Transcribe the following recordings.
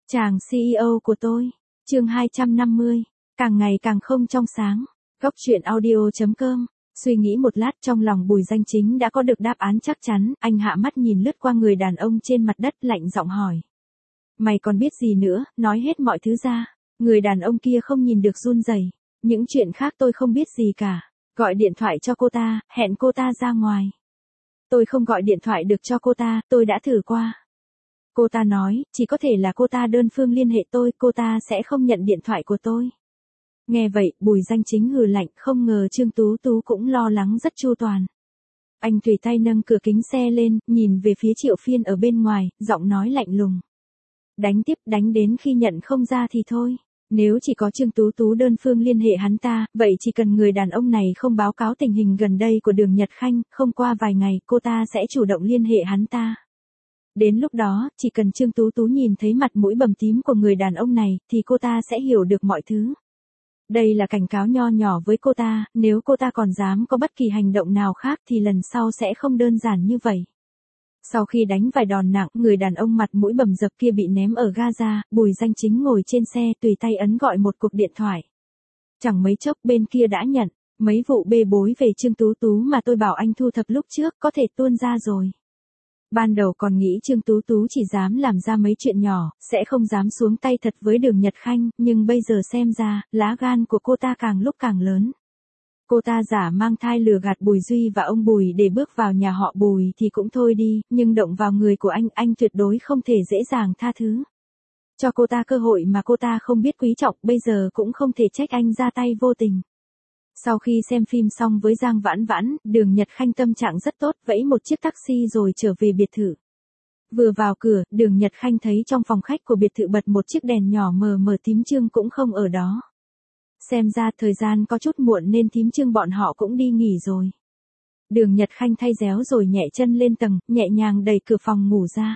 Chàng CEO của tôi. Chương 250. Càng ngày càng không trong sáng. Góc truyện audio.com. Suy nghĩ một lát, trong lòng Bùi Danh Chính đã có được đáp án chắc chắn. Anh hạ mắt nhìn lướt qua người đàn ông trên mặt đất, lạnh giọng hỏi. Mày còn biết gì nữa, nói hết mọi thứ ra. Người đàn ông kia không nhìn được run rẩy. Những chuyện khác tôi không biết gì cả. Gọi điện thoại cho cô ta, hẹn cô ta ra ngoài. Tôi không gọi điện thoại được cho cô ta, tôi đã thử qua. Cô ta nói, chỉ có thể là cô ta đơn phương liên hệ tôi, cô ta sẽ không nhận điện thoại của tôi. Nghe vậy, Bùi Danh Chính hừ lạnh, không ngờ Trương Tú Tú cũng lo lắng rất chu toàn. Anh tùy tay nâng cửa kính xe lên, nhìn về phía Triệu Phiên ở bên ngoài, giọng nói lạnh lùng. Đánh tiếp, đánh đến khi nhận không ra thì thôi. Nếu chỉ có Trương Tú Tú đơn phương liên hệ hắn ta, vậy chỉ cần người đàn ông này không báo cáo tình hình gần đây của Đường Nhật Khanh, không qua vài ngày, cô ta sẽ chủ động liên hệ hắn ta. Đến lúc đó, chỉ cần Trương Tú Tú nhìn thấy mặt mũi bầm tím của người đàn ông này, thì cô ta sẽ hiểu được mọi thứ. Đây là cảnh cáo nho nhỏ với cô ta, nếu cô ta còn dám có bất kỳ hành động nào khác thì lần sau sẽ không đơn giản như vậy. Sau khi đánh vài đòn nặng, người đàn ông mặt mũi bầm dập kia bị ném ở Gaza, Bùi Danh Chính ngồi trên xe tùy tay ấn gọi một cuộc điện thoại. Chẳng mấy chốc bên kia đã nhận, mấy vụ bê bối về Trương Tú Tú mà tôi bảo anh thu thập lúc trước có thể tuôn ra rồi. Ban đầu còn nghĩ Trương Tú Tú chỉ dám làm ra mấy chuyện nhỏ, sẽ không dám xuống tay thật với Đường Nhật Khanh, nhưng bây giờ xem ra, lá gan của cô ta càng lúc càng lớn. Cô ta giả mang thai lừa gạt Bùi Duy và ông Bùi để bước vào nhà họ Bùi thì cũng thôi đi, nhưng động vào người của anh tuyệt đối không thể dễ dàng tha thứ. Cho cô ta cơ hội mà cô ta không biết quý trọng, bây giờ cũng không thể trách anh ra tay vô tình. Sau khi xem phim xong với Giang Vãn Vãn, Đường Nhật Khanh tâm trạng rất tốt, vẫy một chiếc taxi rồi trở về biệt thự. Vừa vào cửa, Đường Nhật Khanh thấy trong phòng khách của biệt thự bật một chiếc đèn nhỏ mờ mờ, Thím Trương cũng không ở đó. Xem ra thời gian có chút muộn nên Thím Trương bọn họ cũng đi nghỉ rồi. Đường Nhật Khanh thay déo rồi nhẹ chân lên tầng, nhẹ nhàng đẩy cửa phòng ngủ ra.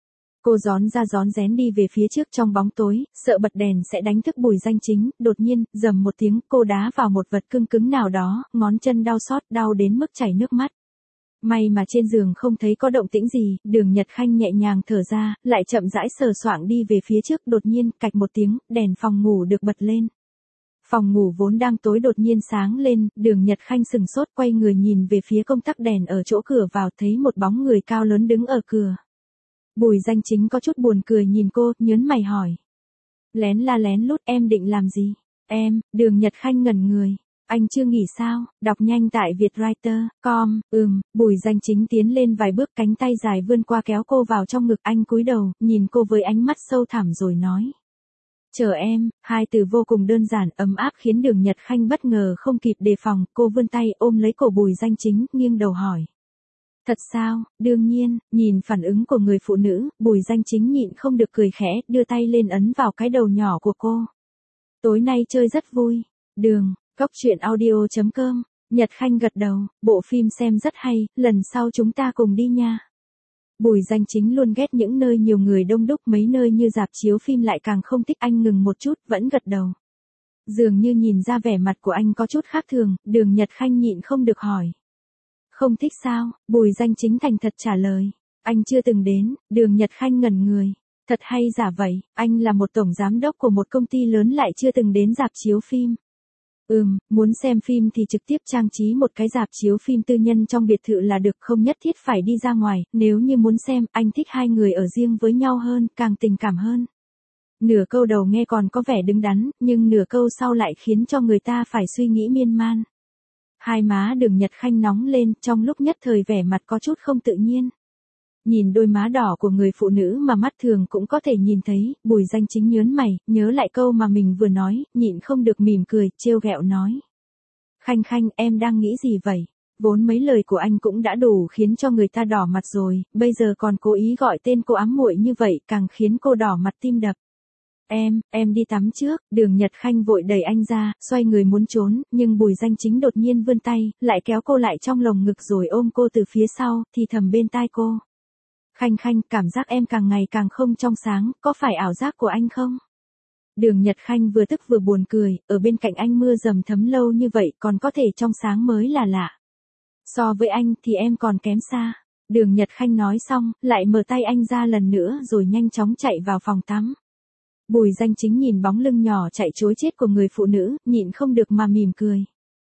Cô rón ra rón rén đi về phía trước trong bóng tối, sợ bật đèn sẽ đánh thức Bùi Danh Chính, đột nhiên, rầm một tiếng, cô đá vào một vật cứng cứng nào đó, ngón chân đau xót, đau đến mức chảy nước mắt. May mà trên giường không thấy có động tĩnh gì, Đường Nhật Khanh nhẹ nhàng thở ra, lại chậm rãi sờ soạng đi về phía trước, đột nhiên, cạch một tiếng, đèn phòng ngủ được bật lên. Phòng ngủ vốn đang tối đột nhiên sáng lên, Đường Nhật Khanh sừng sốt quay người nhìn về phía công tắc đèn ở chỗ cửa vào, thấy một bóng người cao lớn đứng ở cửa. Bùi Danh Chính có chút buồn cười nhìn cô, nhớn mày hỏi. Lén la lén lút, em định làm gì? Em, Đường Nhật Khanh ngẩn người. Anh chưa nghỉ sao? Đọc nhanh tại vietwriter.com. Bùi Danh Chính tiến lên vài bước, cánh tay dài vươn qua kéo cô vào trong ngực anh, cúi đầu, nhìn cô với ánh mắt sâu thẳm rồi nói. Chờ em, hai từ vô cùng đơn giản, ấm áp khiến Đường Nhật Khanh bất ngờ không kịp đề phòng, cô vươn tay ôm lấy cổ Bùi Danh Chính, nghiêng đầu hỏi. Thật sao? Đương nhiên, nhìn phản ứng của người phụ nữ, Bùi Danh Chính nhịn không được cười khẽ, đưa tay lên ấn vào cái đầu nhỏ của cô. Tối nay chơi rất vui. Góc truyện audio.com. Nhật Khanh gật đầu, bộ phim xem rất hay, lần sau chúng ta cùng đi nha. Bùi Danh Chính luôn ghét những nơi nhiều người đông đúc, mấy nơi như rạp chiếu phim lại càng không thích. Anh ngừng một chút, vẫn gật đầu. Dường như nhìn ra vẻ mặt của anh có chút khác thường, Đường Nhật Khanh nhịn không được hỏi. Không thích sao? Bùi Danh Chính thành thật trả lời. Anh chưa từng đến. Đường Nhật Khanh ngẩn người. Thật hay giả vậy, anh là một tổng giám đốc của một công ty lớn lại chưa từng đến rạp chiếu phim. Muốn xem phim thì trực tiếp trang trí một cái rạp chiếu phim tư nhân trong biệt thự là được, không nhất thiết phải đi ra ngoài, nếu như muốn xem, anh thích hai người ở riêng với nhau hơn, càng tình cảm hơn. Nửa câu đầu nghe còn có vẻ đứng đắn, nhưng nửa câu sau lại khiến cho người ta phải suy nghĩ miên man. Hai má Đường Nhật Khanh nóng lên, trong lúc nhất thời vẻ mặt có chút không tự nhiên. Nhìn đôi má đỏ của người phụ nữ mà mắt thường cũng có thể nhìn thấy, Bùi Danh Chính nhớn mày, nhớ lại câu mà mình vừa nói, nhịn không được mỉm cười, trêu ghẹo nói. Khanh, em đang nghĩ gì vậy? Vốn mấy lời của anh cũng đã đủ khiến cho người ta đỏ mặt rồi, bây giờ còn cố ý gọi tên cô ám muội như vậy, càng khiến cô đỏ mặt tim đập. Em đi tắm trước. Đường Nhật Khanh vội đẩy anh ra, xoay người muốn trốn, nhưng Bùi Danh Chính đột nhiên vươn tay, lại kéo cô lại trong lồng ngực rồi ôm cô từ phía sau, thì thầm bên tai cô. Khanh, cảm giác em càng ngày càng không trong sáng, có phải ảo giác của anh không? Đường Nhật Khanh vừa tức vừa buồn cười, ở bên cạnh anh mưa dầm thấm lâu như vậy còn có thể trong sáng mới là lạ. So với anh thì em còn kém xa. Đường Nhật Khanh nói xong, lại mở tay anh ra lần nữa rồi nhanh chóng chạy vào phòng tắm. Bùi Danh Chính nhìn bóng lưng nhỏ chạy trối chết của người phụ nữ, nhịn không được mà mỉm cười.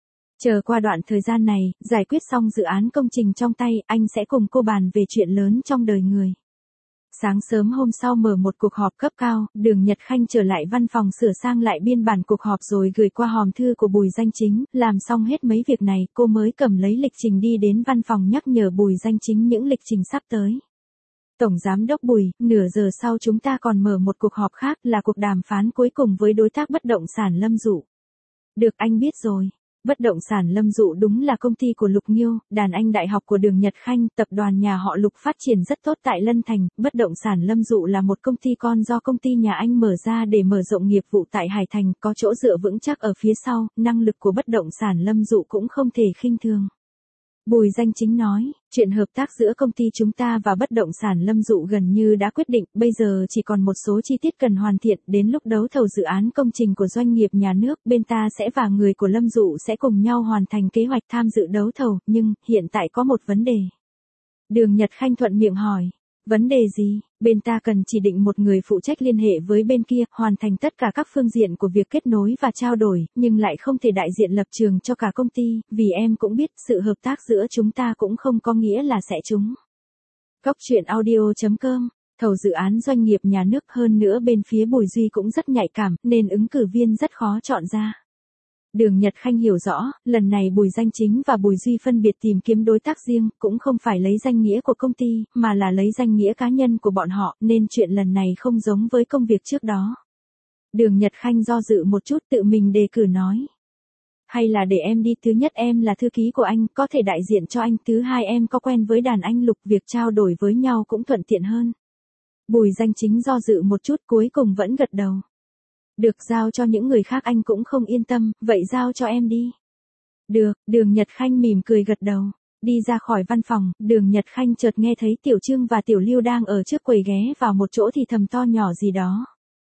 Chờ qua đoạn thời gian này, giải quyết xong dự án công trình trong tay, anh sẽ cùng cô bàn về chuyện lớn trong đời người. Sáng sớm hôm sau mở một cuộc họp cấp cao, Đường Nhật Khanh trở lại văn phòng sửa sang lại biên bản cuộc họp rồi gửi qua hòm thư của Bùi Danh Chính, làm xong hết mấy việc này, cô mới cầm lấy lịch trình đi đến văn phòng nhắc nhở Bùi Danh Chính những lịch trình sắp tới. Tổng Giám đốc Bùi, nửa giờ sau chúng ta còn mở một cuộc họp khác là cuộc đàm phán cuối cùng với đối tác bất động sản Lâm Dụ. Được, anh biết rồi. Bất động sản Lâm Dụ đúng là công ty của Lục Nghiêu, đàn anh đại học của Đường Nhật Khanh, tập đoàn nhà họ Lục phát triển rất tốt tại Lân Thành. Bất động sản Lâm Dụ là một công ty con do công ty nhà anh mở ra để mở rộng nghiệp vụ tại Hải Thành, có chỗ dựa vững chắc ở phía sau, năng lực của bất động sản Lâm Dụ cũng không thể khinh thường. Bùi Danh Chính nói, chuyện hợp tác giữa công ty chúng ta và bất động sản Lâm Dụ gần như đã quyết định, bây giờ chỉ còn một số chi tiết cần hoàn thiện, đến lúc đấu thầu dự án công trình của doanh nghiệp nhà nước, bên ta sẽ và người của Lâm Dụ sẽ cùng nhau hoàn thành kế hoạch tham dự đấu thầu, nhưng, hiện tại có một vấn đề. Đường Nhật Khanh thuận miệng hỏi, vấn đề gì? Bên ta cần chỉ định một người phụ trách liên hệ với bên kia, hoàn thành tất cả các phương diện của việc kết nối và trao đổi, nhưng lại không thể đại diện lập trường cho cả công ty, vì em cũng biết sự hợp tác giữa chúng ta cũng không có nghĩa là sẽ trúng. Góc truyện audio.com, thầu dự án doanh nghiệp nhà nước, hơn nữa bên phía Bùi Duy cũng rất nhạy cảm, nên ứng cử viên rất khó chọn ra. Đường Nhật Khanh hiểu rõ, lần này Bùi Danh Chính và Bùi Duy phân biệt tìm kiếm đối tác riêng, cũng không phải lấy danh nghĩa của công ty, mà là lấy danh nghĩa cá nhân của bọn họ, nên chuyện lần này không giống với công việc trước đó. Đường Nhật Khanh do dự một chút, tự mình đề cử nói. Hay là để em đi, thứ nhất em là thư ký của anh, có thể đại diện cho anh, thứ hai em có quen với đàn anh Lục, việc trao đổi với nhau cũng thuận tiện hơn. Bùi Danh Chính do dự một chút, cuối cùng vẫn gật đầu. Được, giao cho những người khác anh cũng không yên tâm, vậy giao cho em đi. Được, Đường Nhật Khanh mỉm cười gật đầu. Đi ra khỏi văn phòng, Đường Nhật Khanh chợt nghe thấy Tiểu Trương và Tiểu Lưu đang ở trước quầy ghé vào một chỗ thì thầm to nhỏ gì đó.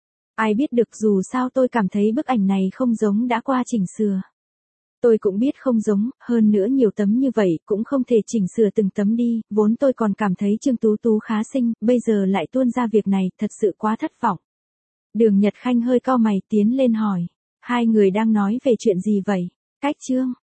Ai biết được, dù sao tôi cảm thấy bức ảnh này không giống đã qua chỉnh sửa. Tôi cũng biết không giống, hơn nữa nhiều tấm như vậy cũng không thể chỉnh sửa từng tấm đi, vốn tôi còn cảm thấy Trương Tú Tú khá xinh, bây giờ lại tuôn ra việc này, thật sự quá thất vọng. Đường Nhật Khanh hơi cau mày tiến lên hỏi, hai người đang nói về chuyện gì vậy? Cách Trương,